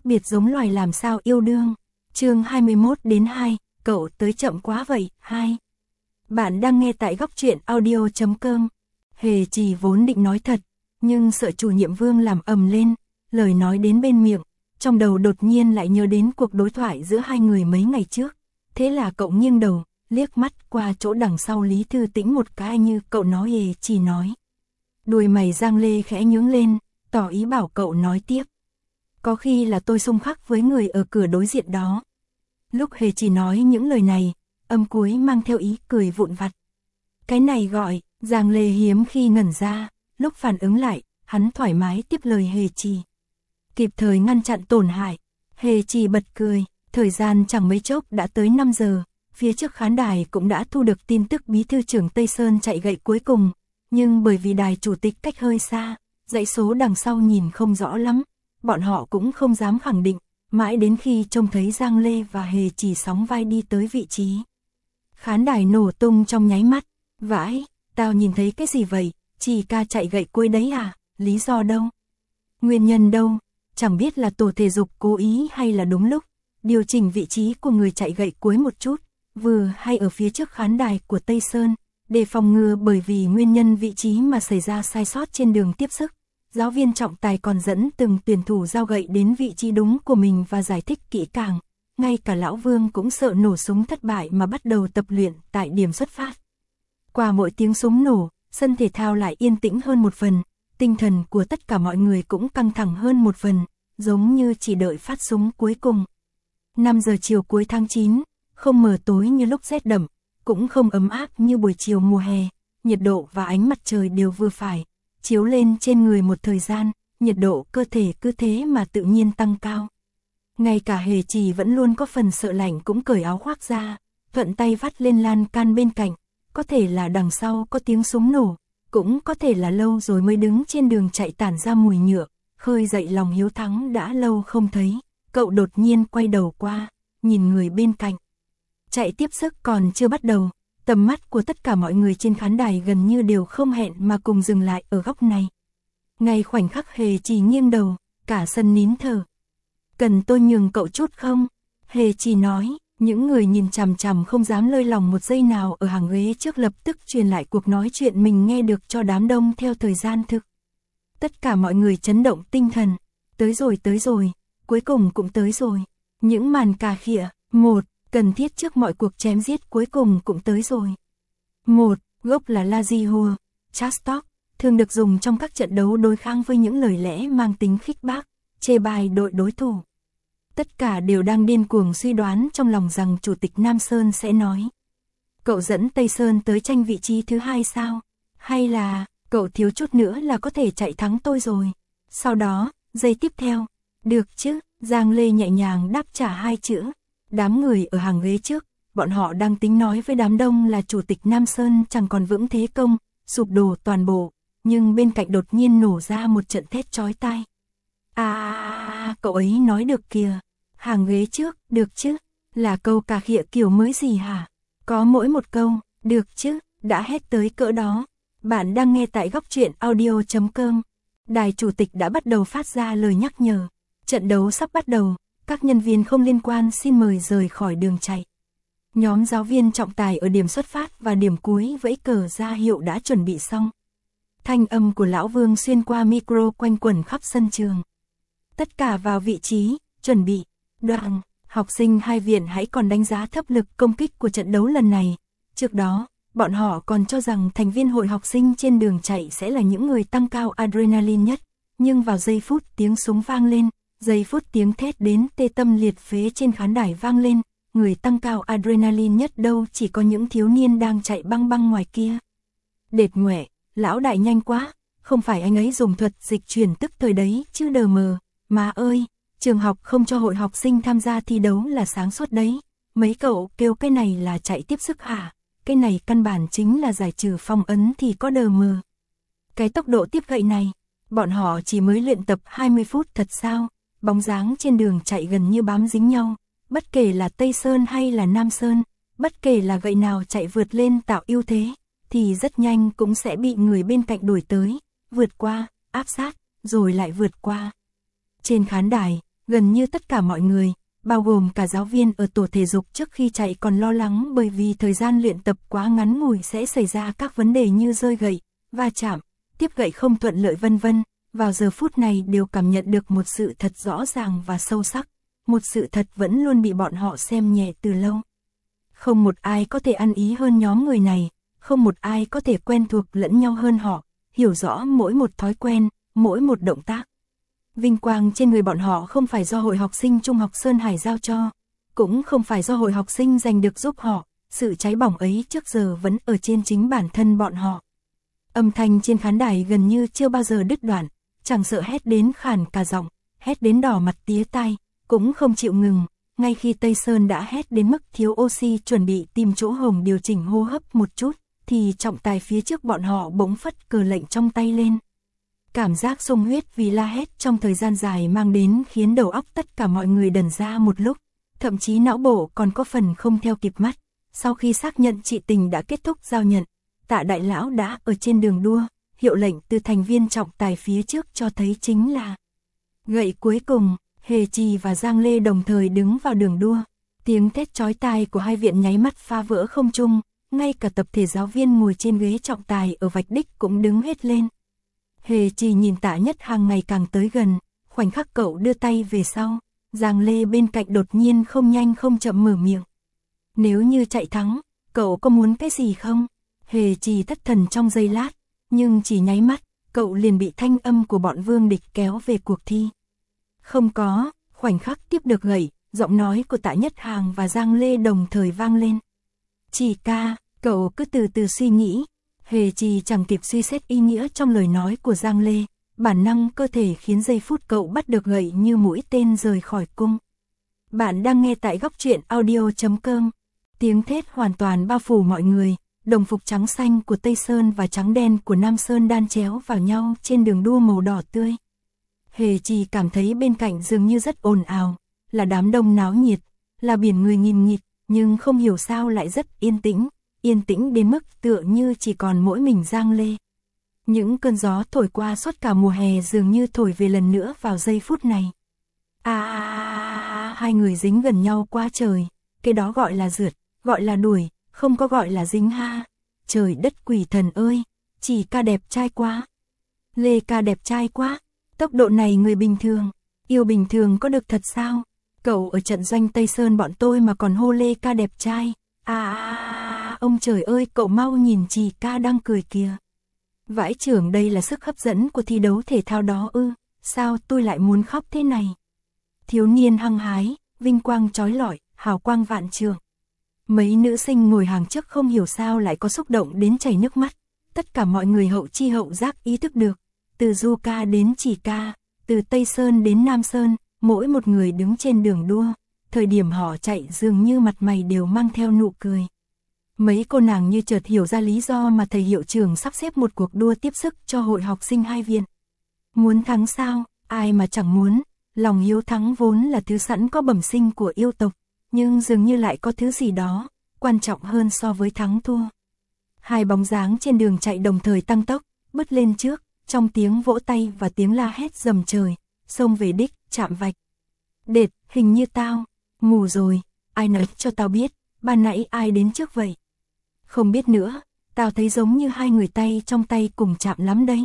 khác biệt giống loài làm sao yêu đương. Chương 21-2, cậu tới chậm quá vậy. 2. Bạn đang nghe tại góc truyện audio.com. Hề Trì vốn định nói thật, nhưng sợ chủ nhiệm Vương làm ầm lên, lời nói đến bên miệng, trong đầu đột nhiên lại nhớ đến cuộc đối thoại giữa hai người mấy ngày trước. Thế là cậu nghiêng đầu, liếc mắt qua chỗ đằng sau Lý Thư Tĩnh một cái như cậu nói. Hề Trì nói. Đuôi mày Giang Lê khẽ nhướng lên, tỏ ý bảo cậu nói tiếp. Có khi là tôi xung khắc với người ở cửa đối diện đó. Lúc Hề Trì nói những lời này, âm cuối mang theo ý cười vụn vặt. Cái này gọi, Giang Lê hiếm khi ngẩn ra, lúc phản ứng lại, hắn thoải mái tiếp lời Hề Trì. Kịp thời ngăn chặn tổn hại, Hề Trì bật cười, thời gian chẳng mấy chốc đã tới 5 giờ, phía trước khán đài cũng đã thu được tin tức bí thư trưởng Tây Sơn chạy gậy cuối cùng, nhưng bởi vì đài chủ tịch cách hơi xa, dãy số đằng sau nhìn không rõ lắm, bọn họ cũng không dám khẳng định, mãi đến khi trông thấy Giang Lê và Hề Trì sóng vai đi tới vị trí. Khán đài nổ tung trong nháy mắt, vãi, tao nhìn thấy cái gì vậy, Trì ca chạy gậy cuối đấy à, lý do đâu? Nguyên nhân đâu? Chẳng biết là tổ thể dục cố ý hay là đúng lúc, điều chỉnh vị trí của người chạy gậy cuối một chút, vừa hay ở phía trước khán đài của Tây Sơn, để phòng ngừa bởi vì nguyên nhân vị trí mà xảy ra sai sót trên đường tiếp sức. Giáo viên trọng tài còn dẫn từng tuyển thủ giao gậy đến vị trí đúng của mình và giải thích kỹ càng. Ngay cả Lão Vương cũng sợ nổ súng thất bại mà bắt đầu tập luyện tại điểm xuất phát. Qua mỗi tiếng súng nổ, sân thể thao lại yên tĩnh hơn một phần, tinh thần của tất cả mọi người cũng căng thẳng hơn một phần, giống như chỉ đợi phát súng cuối cùng. 5 giờ chiều cuối tháng 9, không mờ tối như lúc rét đậm, cũng không ấm áp như buổi chiều mùa hè, nhiệt độ và ánh mặt trời đều vừa phải, chiếu lên trên người một thời gian, nhiệt độ cơ thể cứ thế mà tự nhiên tăng cao. Ngay cả Hề Trì vẫn luôn có phần sợ lạnh cũng cởi áo khoác ra, thuận tay vắt lên lan can bên cạnh, có thể là đằng sau có tiếng súng nổ, cũng có thể là lâu rồi mới đứng trên đường chạy tản ra mùi nhựa, khơi dậy lòng hiếu thắng đã lâu không thấy, cậu đột nhiên quay đầu qua, nhìn người bên cạnh. Chạy tiếp sức còn chưa bắt đầu, tầm mắt của tất cả mọi người trên khán đài gần như đều không hẹn mà cùng dừng lại ở góc này. Ngay khoảnh khắc Hề Trì nghiêng đầu, cả sân nín thở. Cần tôi nhường cậu chút không? Hề Trì nói, những người nhìn chằm chằm không dám lơi lòng một giây nào ở hàng ghế trước lập tức truyền lại cuộc nói chuyện mình nghe được cho đám đông theo thời gian thực. Tất cả mọi người chấn động tinh thần. Tới rồi, cuối cùng cũng tới rồi. Những màn cà khịa, một, cần thiết trước mọi cuộc chém giết cuối cùng cũng tới rồi. Một, gốc là Lazihua, Chastok, thường được dùng trong các trận đấu đối kháng với những lời lẽ mang tính khích bác, chê bai đội đối thủ. Tất cả đều đang điên cuồng suy đoán trong lòng rằng Chủ tịch Nam Sơn sẽ nói. Cậu dẫn Tây Sơn tới tranh vị trí thứ 2 sao? Hay là, cậu thiếu chút nữa là có thể chạy thắng tôi rồi. Sau đó, giây tiếp theo, được chứ, Giang Lê nhẹ nhàng đáp trả 2 chữ. Đám người ở hàng ghế trước, bọn họ đang tính nói với đám đông là Chủ tịch Nam Sơn chẳng còn vững thế công, sụp đổ toàn bộ, nhưng bên cạnh đột nhiên nổ ra một trận thét chói tai. Cậu ấy nói được kìa. Hàng ghế trước, được chứ, là câu cà khịa kiểu mới gì hả? Có mỗi một câu, được chứ, đã hét tới cỡ đó. Bạn đang nghe tại góc truyện audio.com. Đài chủ tịch đã bắt đầu phát ra lời nhắc nhở. Trận đấu sắp bắt đầu, các nhân viên không liên quan xin mời rời khỏi đường chạy. Nhóm giáo viên trọng tài ở điểm xuất phát và điểm cuối vẫy cờ ra hiệu đã chuẩn bị xong. Thanh âm của Lão Vương xuyên qua micro quanh quẩn khắp sân trường. Tất cả vào vị trí, chuẩn bị. Đoàn, học sinh hai viện hãy còn đánh giá thấp lực công kích của trận đấu lần này. Trước đó, bọn họ còn cho rằng thành viên hội học sinh trên đường chạy sẽ là những người tăng cao adrenaline nhất. Nhưng vào giây phút tiếng súng vang lên, giây phút tiếng thét đến tê tâm liệt phế trên khán đài vang lên, người tăng cao adrenaline nhất đâu chỉ có những thiếu niên đang chạy băng băng ngoài kia. Đệt nhoẻ, lão đại nhanh quá, không phải anh ấy dùng thuật dịch chuyển tức thời đấy chứ đờ mờ, má ơi. Trường học không cho hội học sinh tham gia thi đấu là sáng suốt đấy. Mấy cậu kêu cái này là chạy tiếp sức hả? Cái này căn bản chính là giải trừ phong ấn thì có đờ mờ. Cái tốc độ tiếp gậy này, bọn họ chỉ mới luyện tập 20 phút thật sao? Bóng dáng trên đường chạy gần như bám dính nhau. Bất kể là Tây Sơn hay là Nam Sơn, bất kể là gậy nào chạy vượt lên tạo ưu thế, thì rất nhanh cũng sẽ bị người bên cạnh đuổi tới, vượt qua, áp sát, rồi lại vượt qua. Trên khán đài, gần như tất cả mọi người, bao gồm cả giáo viên ở tổ thể dục trước khi chạy còn lo lắng bởi vì thời gian luyện tập quá ngắn ngủi sẽ xảy ra các vấn đề như rơi gậy, va chạm, tiếp gậy không thuận lợi vân vân. Vào giờ phút này đều cảm nhận được một sự thật rõ ràng và sâu sắc, một sự thật vẫn luôn bị bọn họ xem nhẹ từ lâu. Không một ai có thể ăn ý hơn nhóm người này, không một ai có thể quen thuộc lẫn nhau hơn họ, hiểu rõ mỗi một thói quen, mỗi một động tác. Vinh quang trên người bọn họ không phải do hội học sinh Trung học Sơn Hải giao cho, cũng không phải do hội học sinh giành được giúp họ, sự cháy bỏng ấy trước giờ vẫn ở trên chính bản thân bọn họ. Âm thanh trên khán đài gần như chưa bao giờ đứt đoạn, chẳng sợ hét đến khản cả giọng, hét đến đỏ mặt tía tai, cũng không chịu ngừng, ngay khi Tây Sơn đã hét đến mức thiếu oxy chuẩn bị tìm chỗ hổng điều chỉnh hô hấp một chút, thì trọng tài phía trước bọn họ bỗng phất cờ lệnh trong tay lên. Cảm giác xung huyết vì la hét trong thời gian dài mang đến khiến đầu óc tất cả mọi người đần ra một lúc, thậm chí não bộ còn có phần không theo kịp mắt. Sau khi xác nhận chị Tình đã kết thúc giao nhận, Tạ đại lão đã ở trên đường đua, hiệu lệnh từ thành viên trọng tài phía trước cho thấy chính là gậy cuối cùng. Hề Trì và Giang Lê đồng thời đứng vào đường đua, tiếng thét chói tai của hai viện nháy mắt phá vỡ không trung, ngay cả tập thể giáo viên ngồi trên ghế trọng tài ở vạch đích cũng đứng hết lên. Hề Trì nhìn Tạ Nhất Hàng ngày càng tới gần, khoảnh khắc cậu đưa tay về sau, Giang Lê bên cạnh đột nhiên không nhanh không chậm mở miệng. Nếu như chạy thắng, cậu có muốn cái gì không? Hề Trì thất thần trong giây lát, nhưng chỉ nháy mắt, cậu liền bị thanh âm của bọn Vương Địch kéo về cuộc thi. Không có, khoảnh khắc tiếp được gậy, giọng nói của Tạ Nhất Hàng và Giang Lê đồng thời vang lên. Trì ca, cậu cứ từ từ suy nghĩ. Hề Trì chẳng kịp suy xét ý nghĩa trong lời nói của Giang Lê, bản năng cơ thể khiến giây phút cậu bắt được gậy như mũi tên rời khỏi cung. Bạn đang nghe tại góc truyện audio.com. Tiếng thét hoàn toàn bao phủ mọi người, đồng phục trắng xanh của Tây Sơn và trắng đen của Nam Sơn đan chéo vào nhau trên đường đua màu đỏ tươi. Hề Trì cảm thấy bên cạnh dường như rất ồn ào, là đám đông náo nhiệt, là biển người nghìn nghịt, nhưng không hiểu sao lại rất yên tĩnh đến mức tựa như chỉ còn mỗi mình Giang Lê. Những cơn gió thổi qua suốt cả mùa hè dường như thổi về lần nữa vào giây phút này. Hai người dính gần nhau quá trời, cái đó gọi là rượt, gọi là đuổi, không có gọi là dính ha. Trời đất quỷ thần ơi, Trì ca đẹp trai quá, Lê ca đẹp trai quá. Tốc độ này người bình thường, yêu bình thường có được thật sao? Cậu ở trận doanh Tây Sơn bọn tôi mà còn hô Lê ca đẹp trai. Ông trời ơi, cậu mau nhìn Trì ca đang cười kìa. Vãi chưởng, đây là sức hấp dẫn của thi đấu thể thao đó ư? Sao tôi lại muốn khóc thế này? Thiếu niên hăng hái, vinh quang chói lọi, hào quang vạn trượng. Mấy nữ sinh ngồi hàng trước không hiểu sao lại có xúc động đến chảy nước mắt. Tất cả mọi người hậu chi hậu giác ý thức được. Từ Du ca đến Trì ca, từ Tây Sơn đến Nam Sơn, mỗi một người đứng trên đường đua, thời điểm họ chạy dường như mặt mày đều mang theo nụ cười. Mấy cô nàng như chợt hiểu ra lý do mà thầy hiệu trưởng sắp xếp một cuộc đua tiếp sức cho hội học sinh hai viện. Muốn thắng sao, ai mà chẳng muốn, lòng hiếu thắng vốn là thứ sẵn có bẩm sinh của yêu tộc, nhưng dường như lại có thứ gì đó, quan trọng hơn so với thắng thua. Hai bóng dáng trên đường chạy đồng thời tăng tốc, bứt lên trước. Trong tiếng vỗ tay và tiếng la hét rầm trời, xông về đích, chạm vạch. Đệt, hình như tao, mù rồi, ai nói cho tao biết, ban nãy ai đến trước vậy? Không biết nữa, tao thấy giống như hai người tay trong tay cùng chạm lắm đấy.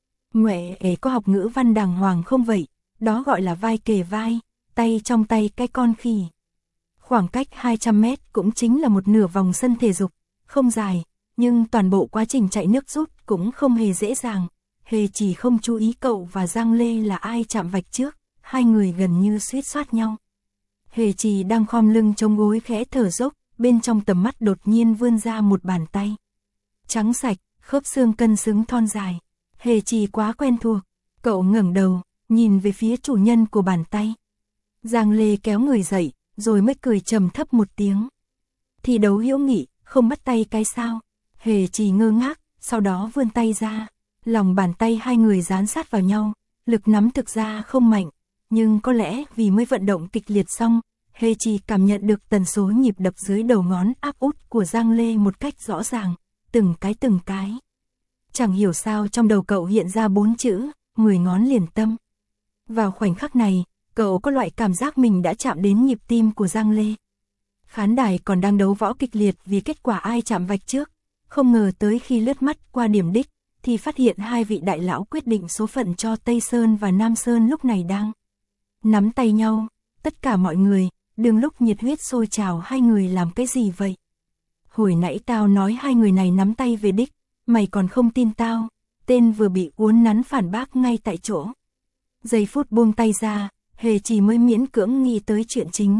Mẹ ế có học ngữ văn đàng hoàng không vậy? Đó gọi là vai kề vai, tay trong tay cái con khỉ. Khoảng cách 200 mét cũng chính là một nửa vòng sân thể dục, không dài, nhưng toàn bộ quá trình chạy nước rút cũng không hề dễ dàng. Hề Trì không chú ý cậu và Giang Lê là ai chạm vạch trước, hai người gần như suýt soát nhau. Hề Trì đang khom lưng chống gối khẽ thở dốc, bên trong tầm mắt đột nhiên vươn ra một bàn tay. Trắng sạch, khớp xương cân xứng thon dài. Hề Trì quá quen thuộc, cậu ngẩng đầu, nhìn về phía chủ nhân của bàn tay. Giang Lê kéo người dậy, rồi mới cười trầm thấp một tiếng. Thi đấu hữu nghị, không bắt tay cái sao? Hề Trì ngơ ngác, sau đó vươn tay ra. Lòng bàn tay hai người dán sát vào nhau, lực nắm thực ra không mạnh, nhưng có lẽ vì mới vận động kịch liệt xong, Hề Trì cảm nhận được tần số nhịp đập dưới đầu ngón áp út của Giang Lê một cách rõ ràng, từng cái. Chẳng hiểu sao trong đầu cậu hiện ra 4 chữ, 10 ngón liền tâm. Vào khoảnh khắc này, Cậu có loại cảm giác mình đã chạm đến nhịp tim của Giang Lê. Khán đài còn đang đấu võ kịch liệt vì kết quả ai chạm vạch trước. Không ngờ tới khi lướt mắt qua điểm đích, thì phát hiện hai vị đại lão quyết định số phận cho Tây Sơn và Nam Sơn lúc này đang nắm tay nhau. Tất cả mọi người, đừng lúc nhiệt huyết sôi trào, hai người làm cái gì vậy? Hồi nãy tao nói hai người này nắm tay về đích, mày còn không tin tao. Tên vừa bị uốn nắn phản bác ngay tại chỗ. Giây phút buông tay ra, Hề Trì mới miễn cưỡng nghĩ tới chuyện chính.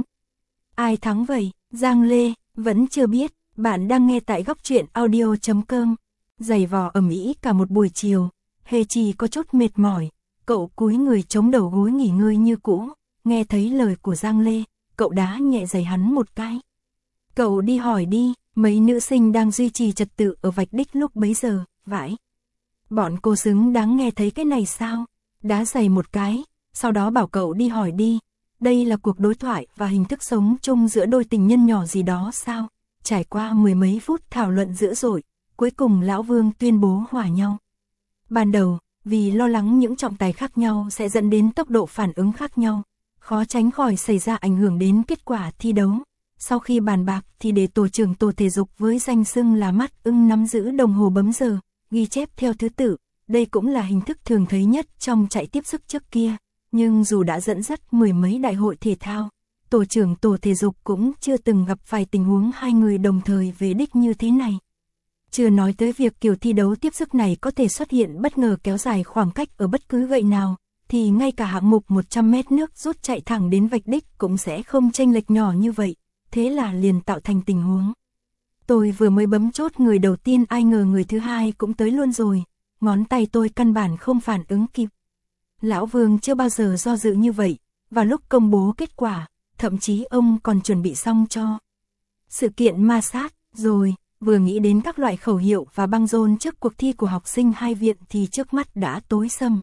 Ai thắng vậy? Giang Lê, vẫn chưa biết. Bạn đang nghe tại góc truyện audio.com. Giày vò ầm ĩ cả một buổi chiều, Hề Trì có chút mệt mỏi. Cậu cúi người chống đầu gối nghỉ ngơi như cũ. Nghe thấy lời của Giang Lê, cậu đá nhẹ giày hắn một cái. Cậu đi hỏi đi, mấy nữ sinh đang duy trì trật tự ở vạch đích lúc bấy giờ, vãi. Bọn cô xứng đáng nghe thấy cái này sao? Đá giày một cái, sau đó bảo cậu đi hỏi đi. Đây là cuộc đối thoại và hình thức sống chung giữa đôi tình nhân nhỏ gì đó sao? Trải qua mười mấy phút thảo luận dữ dội, cuối cùng Lão Vương tuyên bố hòa nhau. Ban đầu, vì lo lắng những trọng tài khác nhau sẽ dẫn đến tốc độ phản ứng khác nhau, khó tránh khỏi xảy ra ảnh hưởng đến kết quả thi đấu. Sau khi bàn bạc thì để tổ trưởng tổ thể dục với danh xưng là mắt ưng nắm giữ đồng hồ bấm giờ, ghi chép theo thứ tự. Đây cũng là hình thức thường thấy nhất trong chạy tiếp sức trước kia. Nhưng dù đã dẫn dắt mười mấy đại hội thể thao, tổ trưởng tổ thể dục cũng chưa từng gặp phải tình huống hai người đồng thời về đích như thế này. Chưa nói tới việc kiểu thi đấu tiếp sức này có thể xuất hiện bất ngờ kéo dài khoảng cách ở bất cứ gậy nào, thì ngay cả hạng mục 100 mét nước rút chạy thẳng đến vạch đích cũng sẽ không chênh lệch nhỏ như vậy. Thế là liền tạo thành tình huống. Tôi vừa mới bấm chốt người đầu tiên, ai ngờ người thứ hai cũng tới luôn rồi. Ngón tay tôi căn bản không phản ứng kịp. Lão Vương chưa bao giờ do dự như vậy, và lúc công bố kết quả, thậm chí ông còn chuẩn bị xong cho sự kiện ma sát, rồi, vừa nghĩ đến các loại khẩu hiệu và băng rôn trước cuộc thi của học sinh hai viện thì trước mắt đã tối sầm.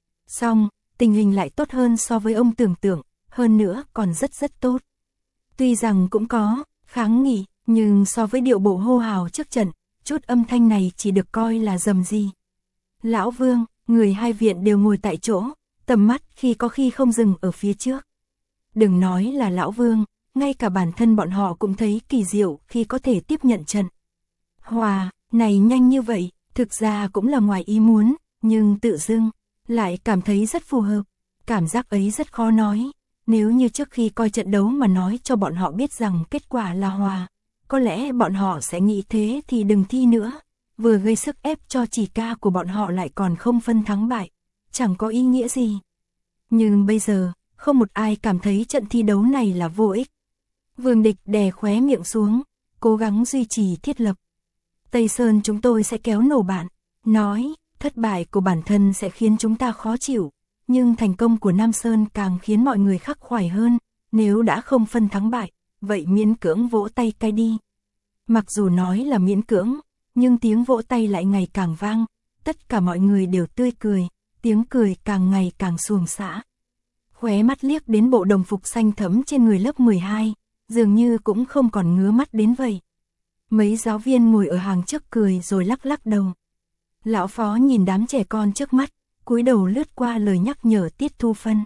Xong, tình hình lại tốt hơn so với ông tưởng tượng, hơn nữa còn rất tốt. Tuy rằng cũng có kháng nghị, nhưng so với điệu bộ hô hào trước trận, chút âm thanh này chỉ được coi là rầm rì. Lão Vương, người hai viện đều ngồi tại chỗ, tầm mắt khi không dừng ở phía trước. Đừng nói là Lão Vương, ngay cả bản thân bọn họ cũng thấy kỳ diệu khi có thể tiếp nhận trận hòa này nhanh như vậy, thực ra cũng là ngoài ý muốn, nhưng tự dưng lại cảm thấy rất phù hợp. Cảm giác ấy rất khó nói. Nếu như trước khi coi trận đấu mà nói cho bọn họ biết rằng kết quả là hòa, có lẽ bọn họ sẽ nghĩ thế thì đừng thi nữa. Vừa gây sức ép cho chỉ ca của bọn họ lại còn không phân thắng bại, chẳng có ý nghĩa gì. Nhưng bây giờ, không một ai cảm thấy trận thi đấu này là vô ích. Vương Địch đè khóe miệng xuống, cố gắng duy trì thiết lập. Tây Sơn chúng tôi sẽ kéo nổ bạn, nói, thất bại của bản thân sẽ khiến chúng ta khó chịu, nhưng thành công của Nam Sơn càng khiến mọi người khắc khoải hơn. Nếu đã không phân thắng bại, vậy miễn cưỡng vỗ tay cay đi. Mặc dù nói là miễn cưỡng, nhưng tiếng vỗ tay lại ngày càng vang, tất cả mọi người đều tươi cười, tiếng cười càng ngày càng suồng xã. Khóe mắt liếc đến bộ đồng phục xanh thẫm trên người lớp 12, dường như cũng không còn ngứa mắt đến vậy. Mấy giáo viên ngồi ở hàng trước cười rồi lắc lắc đầu. Lão Phó nhìn đám trẻ con trước mắt, cúi đầu lướt qua lời nhắc nhở tiết thu phân.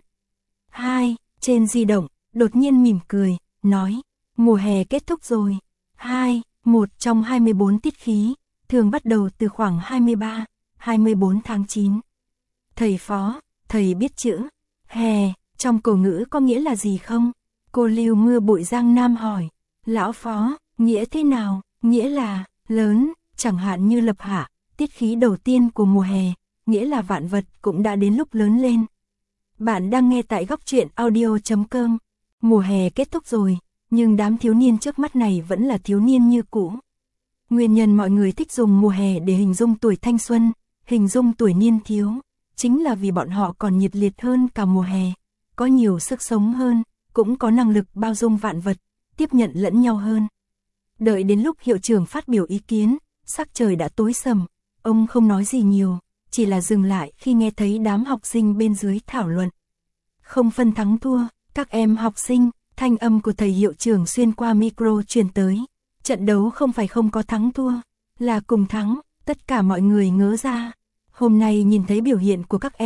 2, trên di động, đột nhiên mỉm cười, nói, mùa hè kết thúc rồi. 2, 1 trong 24 tiết khí, thường bắt đầu từ khoảng 23, 24 tháng 9. Thầy Phó, thầy biết chữ hè, trong cổ ngữ có nghĩa là gì không? Cô Lưu Mưa Bụi Giang Nam hỏi. Lão Phó, nghĩa thế nào? Nghĩa là lớn, chẳng hạn như lập hạ, tiết khí đầu tiên của mùa hè, nghĩa là vạn vật cũng đã đến lúc lớn lên. Bạn đang nghe tại góc truyện audio.com. Mùa hè kết thúc rồi, nhưng đám thiếu niên trước mắt này vẫn là thiếu niên như cũ. Nguyên nhân mọi người thích dùng mùa hè để hình dung tuổi thanh xuân, hình dung tuổi niên thiếu, chính là vì bọn họ còn nhiệt liệt hơn cả mùa hè, có nhiều sức sống hơn, cũng có năng lực bao dung vạn vật, tiếp nhận lẫn nhau hơn. Đợi đến lúc hiệu trưởng phát biểu ý kiến, sắc trời đã tối sầm, ông không nói gì nhiều, chỉ là dừng lại khi nghe thấy đám học sinh bên dưới thảo luận. Không phân thắng thua, các em học sinh, thanh âm của thầy hiệu trưởng xuyên qua micro truyền tới. Trận đấu không phải không có thắng thua, là cùng thắng, tất cả mọi người ngớ ra. Hôm nay nhìn thấy biểu hiện của các em,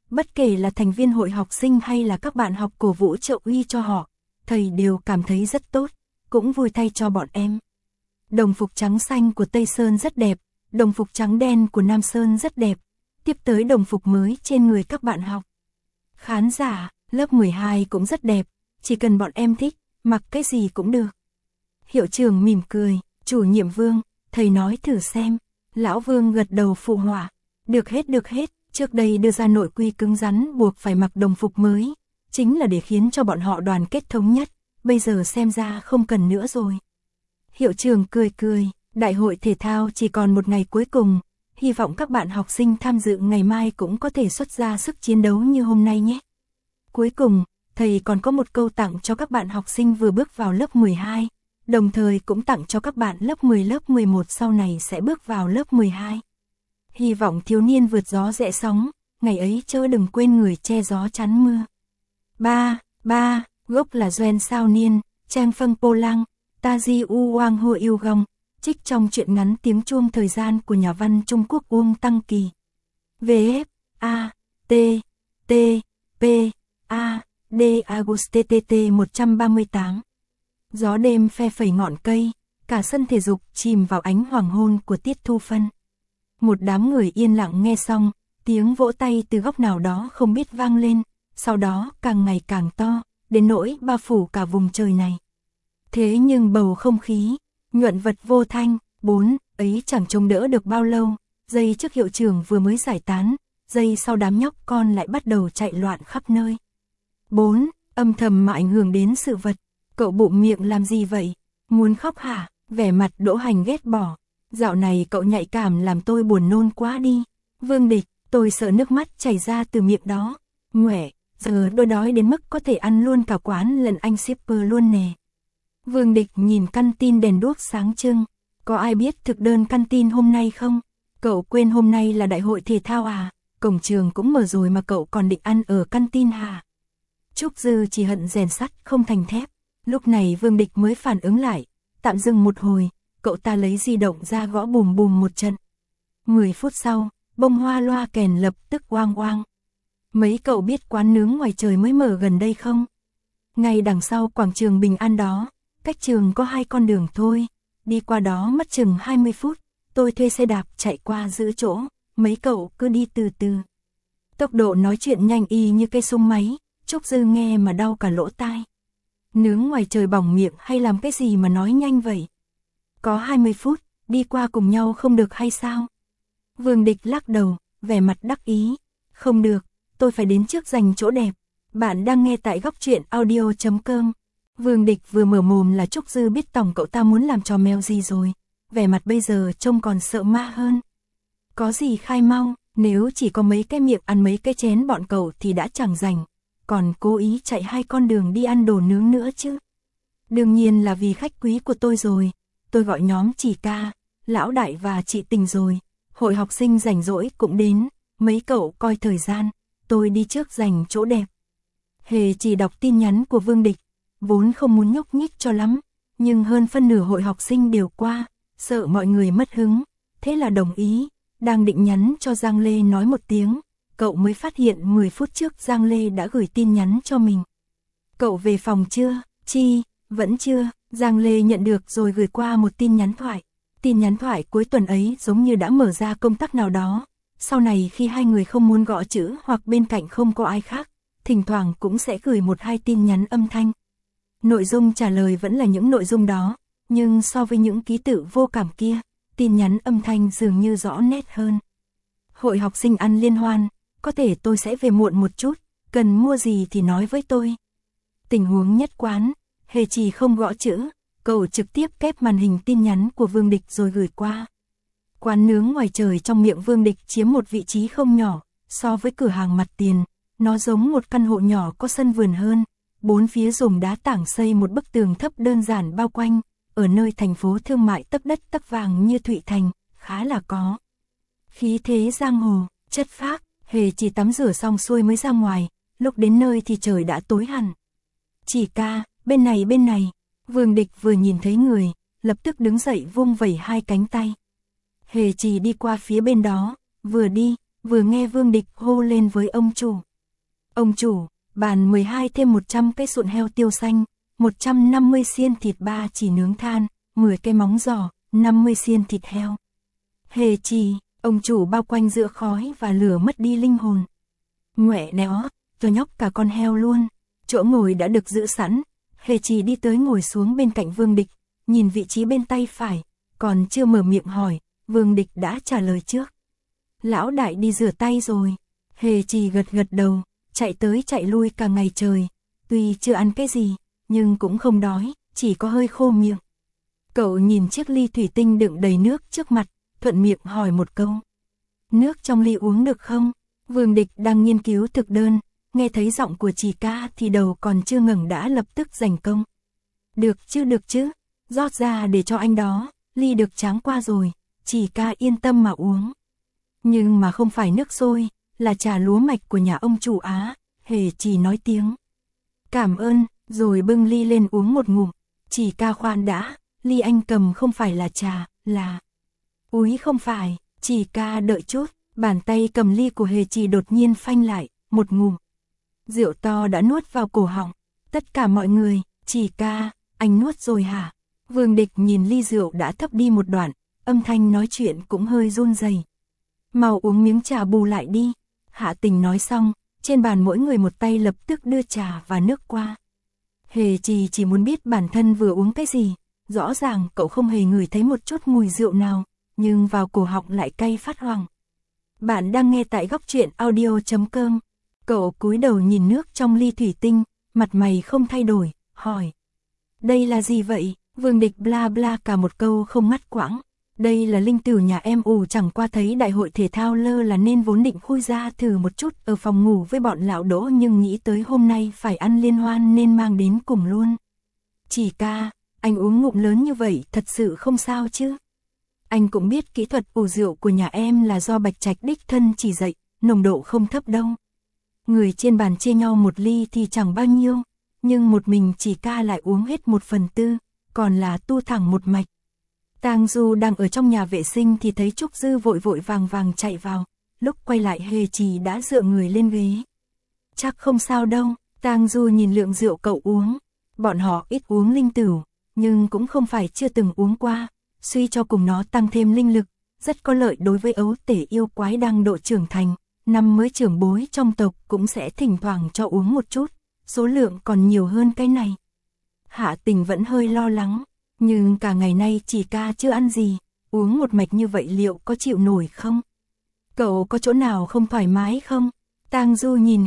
Bất kể là thành viên hội học sinh hay là các bạn học cổ vũ trợ uy cho họ, thầy đều cảm thấy rất tốt, cũng vui thay cho bọn em. Đồng phục trắng xanh của Tây Sơn rất đẹp, đồng phục trắng đen của Nam Sơn rất đẹp, tiếp tới đồng phục mới trên người các bạn học. Khán giả, lớp 12 cũng rất đẹp, chỉ cần bọn em thích, mặc cái gì cũng được. Hiệu trưởng mỉm cười, chủ nhiệm Vương, thầy nói thử xem. Lão Vương gật đầu phụ họa, được hết, trước đây đưa ra nội quy cứng rắn buộc phải mặc đồng phục mới, chính là để khiến cho bọn họ đoàn kết thống nhất, bây giờ xem ra không cần nữa rồi. Hiệu trưởng cười, đại hội thể thao chỉ còn một ngày cuối cùng, hy vọng các bạn học sinh tham dự ngày mai cũng có thể xuất ra sức chiến đấu như hôm nay nhé. Cuối cùng, thầy còn có một câu tặng cho các bạn học sinh vừa bước vào lớp 12, đồng thời cũng tặng cho các bạn lớp 10 lớp 11 sau này sẽ bước vào lớp 12. Hy vọng thiếu niên vượt gió rẽ sóng, ngày ấy chớ đừng quên người che gió chắn mưa. Ba, gốc là Doan Sao Niên, Trang Phân Po Lang, Ta Di U Wang Ho Yêu Gong, trích trong truyện ngắn Tiếng chuông thời gian của nhà văn Trung Quốc Uông Tăng Kỳ. VF A T T P A D Auguste TT 138. Gió đêm phe phẩy ngọn cây, cả sân thể dục chìm vào ánh hoàng hôn của tiết thu phân. Một đám người yên lặng nghe xong, tiếng vỗ tay từ góc nào đó không biết vang lên, sau đó càng ngày càng to, đến nỗi bao phủ cả vùng trời này. Thế nhưng bầu không khí, nhuận vật vô thanh, ấy chẳng trông đỡ được bao lâu, giây trước hiệu trưởng vừa mới giải tán, giây sau đám nhóc con lại bắt đầu chạy loạn khắp nơi. Âm thầm mà ảnh hưởng đến sự vật. Cậu bụng miệng làm gì vậy? Muốn khóc hả? Vẻ mặt Đỗ Hành ghét bỏ. Dạo này cậu nhạy cảm làm tôi buồn nôn quá đi. Vương Địch, tôi sợ nước mắt chảy ra từ miệng đó. Nguệ, giờ tôi đói đến mức có thể ăn luôn cả quán lần anh shipper luôn nè. Vương Địch nhìn căn tin đèn đuốc sáng trưng. Có ai biết thực đơn căn tin hôm nay không? Cậu quên hôm nay là đại hội thể thao à? Cổng trường cũng mở rồi mà cậu còn định ăn ở căn tin hả? Trúc Dư chỉ hận rèn sắt không thành thép. Lúc này Vương Địch mới phản ứng lại, tạm dừng một hồi, cậu ta lấy di động ra gõ bùm bùm một trận. 10 phút sau, bông hoa loa kèn lập tức oang oang. Mấy cậu biết quán nướng ngoài trời mới mở gần đây không? Ngay đằng sau quảng trường Bình An đó, cách trường có 2 con đường thôi, đi qua đó mất chừng 20 phút, tôi thuê xe đạp chạy qua giữ chỗ, mấy cậu cứ đi từ từ. Tốc độ nói chuyện nhanh y như cây sung máy, Trúc Dư nghe mà đau cả lỗ tai. Nướng ngoài trời bỏng miệng hay làm cái gì mà nói nhanh vậy? Có 20 phút, đi qua cùng nhau không được hay sao? Vương Địch lắc đầu, vẻ mặt đắc ý. Không được, tôi phải đến trước giành chỗ đẹp. Bạn đang nghe tại góc truyện audio.com. Vương Địch vừa mở mồm là Trúc Dư biết tòng cậu ta muốn làm trò mèo gì rồi. Vẻ mặt bây giờ trông còn sợ ma hơn. Có gì khai mau, nếu chỉ có mấy cái miệng ăn mấy cái chén bọn cậu thì đã chẳng rảnh. Còn cố ý chạy 2 con đường đi ăn đồ nướng nữa chứ. Đương nhiên là vì khách quý của tôi rồi. Tôi gọi nhóm chị Ca, Lão Đại và chị Tình rồi. Hội học sinh rảnh rỗi cũng đến. Mấy cậu coi thời gian, tôi đi trước giành chỗ đẹp. Hề chỉ đọc tin nhắn của Vương Địch, vốn không muốn nhúc nhích cho lắm. Nhưng hơn phân nửa hội học sinh đều qua, sợ mọi người mất hứng. Thế là đồng ý, đang định nhắn cho Giang Lê nói một tiếng. Cậu mới phát hiện 10 phút trước Giang Lê đã gửi tin nhắn cho mình. Cậu về phòng chưa? Chi, vẫn chưa. Giang Lê nhận được rồi gửi qua một tin nhắn thoại. Tin nhắn thoại cuối tuần ấy giống như đã mở ra công tắc nào đó. Sau này khi hai người không muốn gõ chữ hoặc bên cạnh không có ai khác, thỉnh thoảng cũng sẽ gửi 1-2 tin nhắn âm thanh. Nội dung trả lời vẫn là những nội dung đó, nhưng so với những ký tự vô cảm kia, tin nhắn âm thanh dường như rõ nét hơn. Hội học sinh ăn liên hoan. Có thể tôi sẽ về muộn một chút, cần mua gì thì nói với tôi. Tình huống nhất quán, Hề Trì không gõ chữ, cậu trực tiếp kép màn hình tin nhắn của Vương Địch rồi gửi qua. Quán nướng ngoài trời trong miệng Vương Địch chiếm một vị trí không nhỏ, so với cửa hàng mặt tiền, nó giống một căn hộ nhỏ có sân vườn hơn, 4 phía dùng đá tảng xây một bức tường thấp đơn giản bao quanh, ở nơi thành phố thương mại tấp đất tấp vàng như Thụy Thành, khá là có khí thế giang hồ, chất phác. Hề chỉ tắm rửa xong xuôi mới ra ngoài, lúc đến nơi thì trời đã tối hẳn. Chỉ Ca, bên này, Vương Địch vừa nhìn thấy người, lập tức đứng dậy vung vẩy 2 cánh tay. Hề chỉ đi qua phía bên đó, vừa đi, vừa nghe Vương Địch hô lên với ông chủ. Ông chủ, bàn 12 thêm 100 cái sụn heo tiêu xanh, 150 xiên thịt ba chỉ nướng than, 10 cái móng giò, 50 xiên thịt heo. Hề Trì, ông chủ bao quanh giữa khói và lửa mất đi linh hồn. Ngoẹ néo, cho nhóc cả con heo luôn. Chỗ ngồi đã được giữ sẵn, Hề Trì đi tới ngồi xuống bên cạnh Vương Địch, nhìn vị trí bên tay phải, còn chưa mở miệng hỏi, Vương Địch đã trả lời trước. Lão đại đi rửa tay rồi. Hề Trì gật gật đầu, chạy tới chạy lui cả ngày trời, tuy chưa ăn cái gì, nhưng cũng không đói, chỉ có hơi khô miệng. Cậu nhìn chiếc ly thủy tinh đựng đầy nước trước mặt, thuận miệng hỏi một câu. Nước trong ly uống được không? Vương Địch đang nghiên cứu thực đơn, nghe thấy giọng của Trì ca thì đầu còn chưa ngẩng đã lập tức giành công. Được chứ, rót ra để cho anh đó, ly được tráng qua rồi, Trì ca yên tâm mà uống. Nhưng mà không phải nước sôi, là trà lúa mạch của nhà ông chủ Á, Hề Trì nói tiếng. Cảm ơn, rồi bưng ly lên uống một ngụm. Trì ca khoan đã, ly anh cầm không phải là trà, là... Úi không phải, Trì ca đợi chút, bàn tay cầm ly của Hề Trì đột nhiên phanh lại, một ngụm. Rượu to đã nuốt vào cổ họng. Tất cả mọi người, Trì ca, anh nuốt rồi hả? Vương Địch nhìn ly rượu đã thấp đi một đoạn, âm thanh nói chuyện cũng hơi run rẩy. Mau uống miếng trà bù lại đi. Hạ Tình nói xong, trên bàn mỗi người một tay lập tức đưa trà và nước qua. Hề Trì chỉ muốn biết bản thân vừa uống cái gì, rõ ràng cậu không hề ngửi thấy một chút mùi rượu nào, nhưng vào cổ họng lại cay phát hoảng. Bạn đang nghe tại góc truyện audio.com. Cậu cúi đầu nhìn nước trong ly thủy tinh, mặt mày không thay đổi, hỏi. Đây là gì vậy? Vương Địch bla bla cả một câu không ngắt quãng. Đây là linh tửu nhà em chẳng qua thấy đại hội thể thao lơ là nên vốn định khui ra thử một chút ở phòng ngủ với bọn lão Đỗ, nhưng nghĩ tới hôm nay phải ăn liên hoan nên mang đến cùng luôn. Trì ca, anh uống ngụm lớn như vậy thật sự không sao chứ? Anh cũng biết kỹ thuật ủ rượu của nhà em là do Bạch Trạch đích thân chỉ dạy, nồng độ không thấp đâu. Người trên bàn chia nhau một ly thì chẳng bao nhiêu, nhưng một mình Trì ca lại uống hết 1/4, còn là tu thẳng một mạch. Tang Du đang ở trong nhà vệ sinh thì thấy Trúc Dư vội vội vàng vàng chạy vào, lúc quay lại Hề Trì đã dựa người lên ghế. Chắc không sao đâu, Tang Du nhìn lượng rượu cậu uống, bọn họ ít uống linh tửu, nhưng cũng không phải chưa từng uống qua, suy cho cùng nó tăng thêm linh lực, rất có lợi đối với ấu tể yêu quái đang độ trưởng thành, năm mới trưởng bối trong tộc cũng sẽ thỉnh thoảng cho uống một chút, số lượng còn nhiều hơn cái này. Hạ Tình vẫn hơi lo lắng. Nhưng cả ngày nay Trì ca chưa ăn gì, uống một mạch như vậy liệu có chịu nổi không? Cậu có chỗ nào không thoải mái không? Tang Du nhìn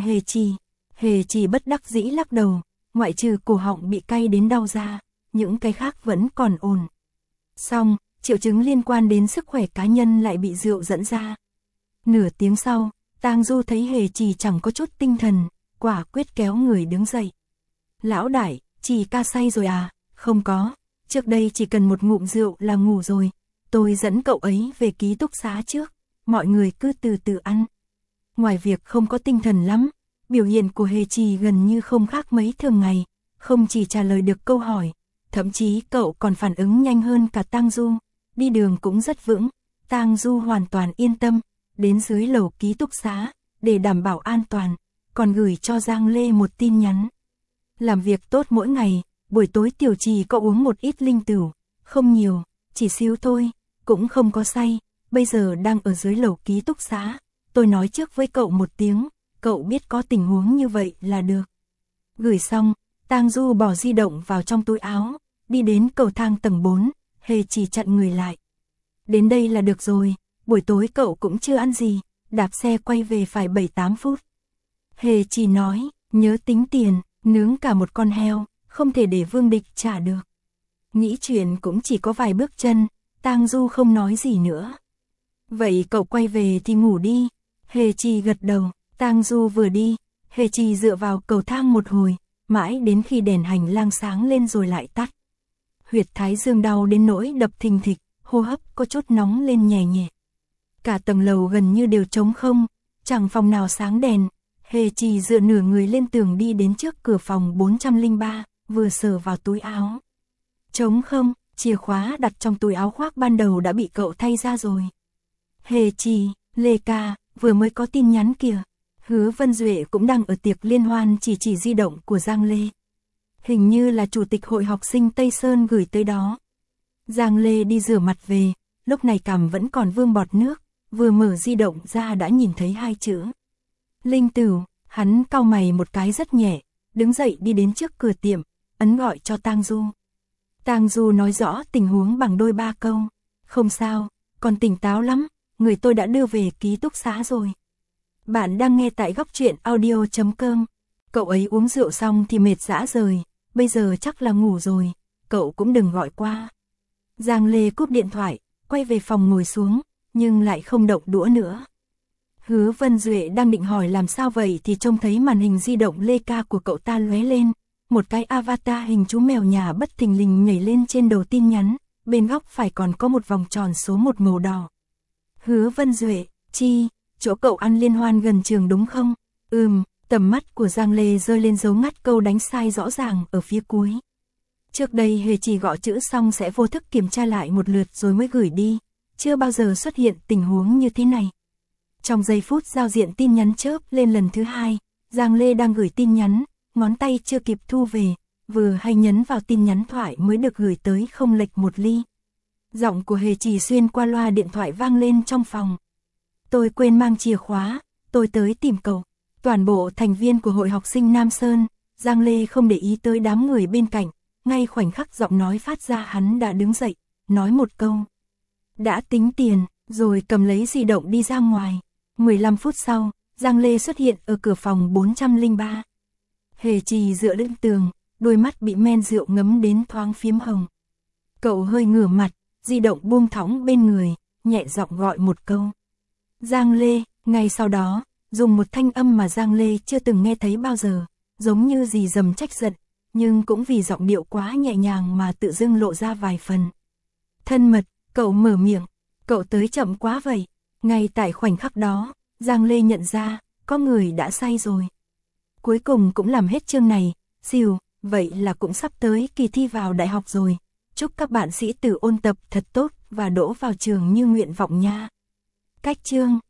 Hề Trì bất đắc dĩ lắc đầu, ngoại trừ cổ họng bị cay đến đau ra, những cái khác vẫn còn ổn. Xong, triệu chứng liên quan đến sức khỏe cá nhân lại bị rượu dẫn ra. Nửa tiếng sau, Tang Du thấy Hề Trì chẳng có chút tinh thần, quả quyết kéo người đứng dậy. Lão đại, Trì ca say rồi à? Không có. Trước đây chỉ cần một ngụm rượu là ngủ rồi, tôi dẫn cậu ấy về ký túc xá trước, mọi người cứ từ từ ăn. Ngoài việc không có tinh thần lắm, biểu hiện của Hề Trì gần như không khác mấy thường ngày, không chỉ trả lời được câu hỏi, thậm chí cậu còn phản ứng nhanh hơn cả Tang Du, đi đường cũng rất vững, Tang Du hoàn toàn yên tâm, đến dưới lầu ký túc xá, để đảm bảo an toàn, còn gửi cho Giang Lê một tin nhắn. Làm việc tốt mỗi ngày. Buổi tối Tiểu Trì có uống một ít linh tửu, không nhiều, chỉ xíu thôi, cũng không có say, bây giờ đang ở dưới lầu ký túc xá, tôi nói trước với cậu một tiếng, cậu biết có tình huống như vậy là được. Gửi xong, Tang Du bỏ di động vào trong túi áo, đi đến cầu thang tầng 4, Hề Trì chặn người lại. Đến đây là được rồi, buổi tối cậu cũng chưa ăn gì, đạp xe quay về phải 7-8 phút. Hề Trì nói, nhớ tính tiền, nướng cả một con heo. Không thể để Vương Địch trả được. Nghĩ chuyện cũng chỉ có vài bước chân, Tang Du không nói gì nữa. Vậy cậu quay về thì ngủ đi. Hề Trì gật đầu, Tang Du vừa đi, Hề Trì dựa vào cầu thang một hồi, mãi đến khi đèn hành lang sáng lên rồi lại tắt. Huyệt thái dương đau đến nỗi đập thình thịch, hô hấp có chút nóng lên nhẹ nhẹ. Cả tầng lầu gần như đều trống không, chẳng phòng nào sáng đèn. Hề Trì dựa nửa người lên tường đi đến trước cửa phòng 403. Vừa sờ vào túi áo. Trống không, chìa khóa đặt trong túi áo khoác ban đầu đã bị cậu thay ra rồi. Hề Trì, Lê ca, vừa mới có tin nhắn kìa. Hứa Vân Duệ cũng đang ở tiệc liên hoan chỉ di động của Giang Lê. Hình như là chủ tịch hội học sinh Tây Sơn gửi tới đó. Giang Lê đi rửa mặt về, lúc này cằm vẫn còn vương bọt nước, vừa mở di động ra đã nhìn thấy 2 chữ. Linh Tửu, hắn cau mày một cái rất nhẹ, đứng dậy đi đến trước cửa tiệm, ấn gọi cho Tang Du. Tang Du nói rõ tình huống bằng đôi 3 câu. Không sao, còn tỉnh táo lắm, người tôi đã đưa về ký túc xá rồi. Bạn đang nghe tại góc truyện audio.com. Cậu ấy uống rượu xong thì mệt rã rời, bây giờ chắc là ngủ rồi, cậu cũng đừng gọi qua. Giang Lê cúp điện thoại, quay về phòng ngồi xuống, nhưng lại không động đũa nữa. Hứa Vân Duệ đang định hỏi làm sao vậy thì trông thấy màn hình di động Leica của cậu ta lóe lên, một cái avatar hình chú mèo nhà bất thình lình nhảy lên trên đầu tin nhắn, bên góc phải còn có một vòng tròn số 1 màu đỏ. Hứa Vân Duệ, chỗ cậu ăn liên hoan gần trường đúng không? Tầm mắt của Giang Lê rơi lên dấu ngắt câu đánh sai rõ ràng ở phía cuối. Trước đây Hề chỉ gõ chữ xong sẽ vô thức kiểm tra lại một lượt rồi mới gửi đi, chưa bao giờ xuất hiện tình huống như thế này. Trong giây phút giao diện tin nhắn chớp lên lần thứ 2, Giang Lê đang gửi tin nhắn, ngón tay chưa kịp thu về, vừa hay nhấn vào tin nhắn thoại mới được gửi tới không lệch một ly. Giọng của Hề Chỉ xuyên qua loa điện thoại vang lên trong phòng. Tôi quên mang chìa khóa, tôi tới tìm cậu. Toàn bộ thành viên của hội học sinh Nam Sơn, Giang Lê không để ý tới đám người bên cạnh, ngay khoảnh khắc giọng nói phát ra hắn đã đứng dậy, nói một câu. Đã tính tiền, rồi cầm lấy di động đi ra ngoài. 15 phút sau, Giang Lê xuất hiện ở cửa phòng 403. Hề Trì dựa lên tường, đôi mắt bị men rượu ngấm đến thoáng phiếm hồng. Cậu hơi ngửa mặt, di động buông thõng bên người, nhẹ giọng gọi một câu. Giang Lê, ngay sau đó, dùng một thanh âm mà Giang Lê chưa từng nghe thấy bao giờ, giống như dì dầm trách giận, nhưng cũng vì giọng điệu quá nhẹ nhàng mà tự dưng lộ ra vài phần. Thân mật, cậu mở miệng, cậu tới chậm quá vậy. Ngay tại khoảnh khắc đó, Giang Lê nhận ra, có người đã say rồi. Cuối cùng cũng làm hết chương này, xìu, vậy là cũng sắp tới kỳ thi vào đại học rồi. Chúc các bạn sĩ tử ôn tập thật tốt và đỗ vào trường như nguyện vọng nha. Cách chương